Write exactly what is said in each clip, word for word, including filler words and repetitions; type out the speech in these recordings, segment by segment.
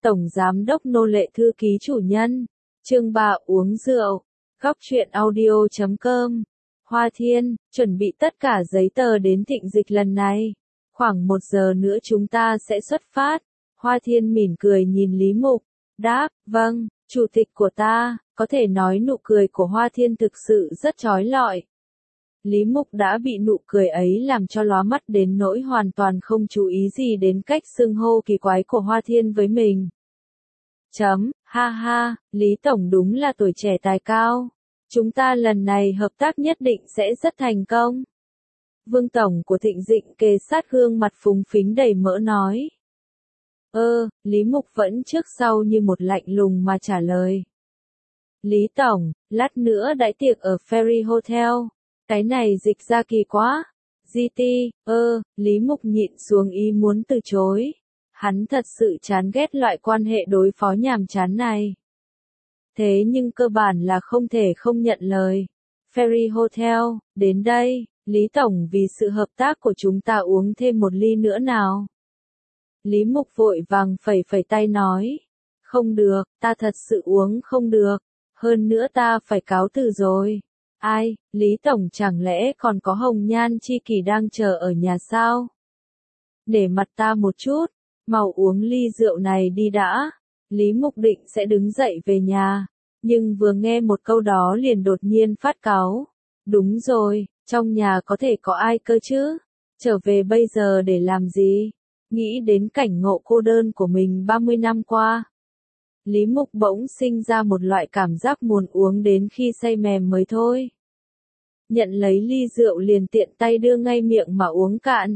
Tổng Giám đốc nô lệ thư ký chủ nhân. Chương ba uống rượu. Góc truyện audio chấm com. Hoa Thiên, chuẩn bị tất cả giấy tờ đến thịnh dịch lần này. Khoảng một giờ nữa chúng ta sẽ xuất phát. Hoa Thiên mỉm cười nhìn Lý Mục. Đáp, vâng, chủ tịch của ta. Có thể nói nụ cười của Hoa Thiên thực sự rất chói lọi. Lý Mục đã bị nụ cười ấy làm cho lóa mắt đến nỗi hoàn toàn không chú ý gì đến cách xưng hô kỳ quái của Hoa Thiên với mình. Chấm, ha ha, Lý Tổng đúng là tuổi trẻ tài cao. Chúng ta lần này hợp tác nhất định sẽ rất thành công. Vương Tổng của Thịnh Dịnh kề sát gương mặt phúng phính đầy mỡ nói. Ơ, Lý Mục vẫn trước sau như một lạnh lùng mà trả lời. Lý Tổng, lát nữa đãi tiệc ở Ferry Hotel. Cái này dịch ra kỳ quá. giê tê, ơ, Lý Mục nhịn xuống ý muốn từ chối. Hắn thật sự chán ghét loại quan hệ đối phó nhàm chán này. Thế nhưng cơ bản là không thể không nhận lời. Ferry Hotel, đến đây, Lý Tổng vì sự hợp tác của chúng ta uống thêm một ly nữa nào. Lý Mục vội vàng phẩy phẩy tay nói. Không được, ta thật sự uống không được. Hơn nữa ta phải cáo từ rồi. Ai, Lý Tổng chẳng lẽ còn có Hồng Nhan Chi Kỷ đang chờ ở nhà sao? Để mặt ta một chút, mau uống ly rượu này đi đã. Lý Mục định sẽ đứng dậy về nhà, nhưng vừa nghe một câu đó liền đột nhiên phát cáu. Đúng rồi, trong nhà có thể có ai cơ chứ? Trở về bây giờ để làm gì? Nghĩ đến cảnh ngộ cô đơn của mình ba mươi năm qua. Lý Mục bỗng sinh ra một loại cảm giác muốn uống đến khi say mềm mới thôi. Nhận lấy ly rượu liền tiện tay đưa ngay miệng mà uống cạn.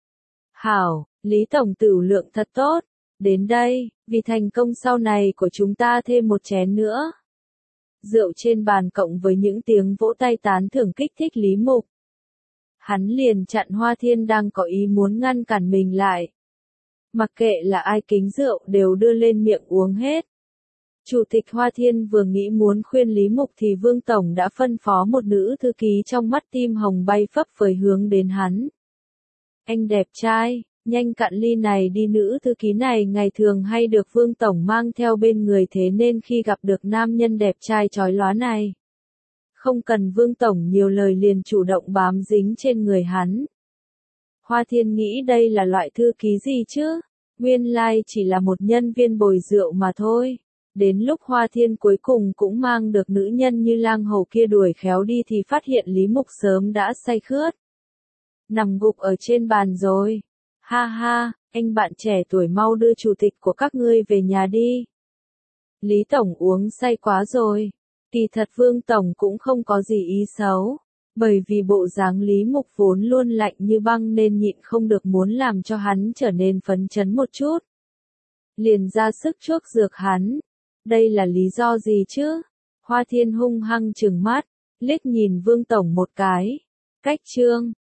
Hảo, Lý Tổng tửu lượng thật tốt. Đến đây, vì thành công sau này của chúng ta thêm một chén nữa. Rượu trên bàn cộng với những tiếng vỗ tay tán thưởng kích thích Lý Mục. Hắn liền chặn Hoa Thiên đang có ý muốn ngăn cản mình lại. Mặc kệ là ai kính rượu đều đưa lên miệng uống hết. Chủ tịch Hoa Thiên vừa nghĩ muốn khuyên Lý Mục thì Vương Tổng đã phân phó một nữ thư ký trong mắt tim hồng bay phấp phới hướng đến hắn. Anh đẹp trai, nhanh cạn ly này đi. Nữ thư ký này ngày thường hay được Vương Tổng mang theo bên người, thế nên khi gặp được nam nhân đẹp trai chói lóa này, không cần Vương Tổng nhiều lời liền chủ động bám dính trên người hắn. Hoa Thiên nghĩ đây là loại thư ký gì chứ? Nguyên lai chỉ là một nhân viên bồi rượu mà thôi. Đến lúc Hoa Thiên cuối cùng cũng mang được nữ nhân như lang hầu kia đuổi khéo đi thì phát hiện Lý Mục sớm đã say khướt. Nằm gục ở trên bàn rồi. Ha ha, anh bạn trẻ tuổi mau đưa chủ tịch của các ngươi về nhà đi. Lý Tổng uống say quá rồi. Kỳ thật Vương Tổng cũng không có gì ý xấu. Bởi vì bộ dáng Lý Mục vốn luôn lạnh như băng nên nhịn không được muốn làm cho hắn trở nên phấn chấn một chút. Liền ra sức chuốc dược hắn. Đây là lý do gì chứ? Hoa Thiên hung hăng trừng mắt, liếc nhìn Vương Tổng một cái. Cách chương.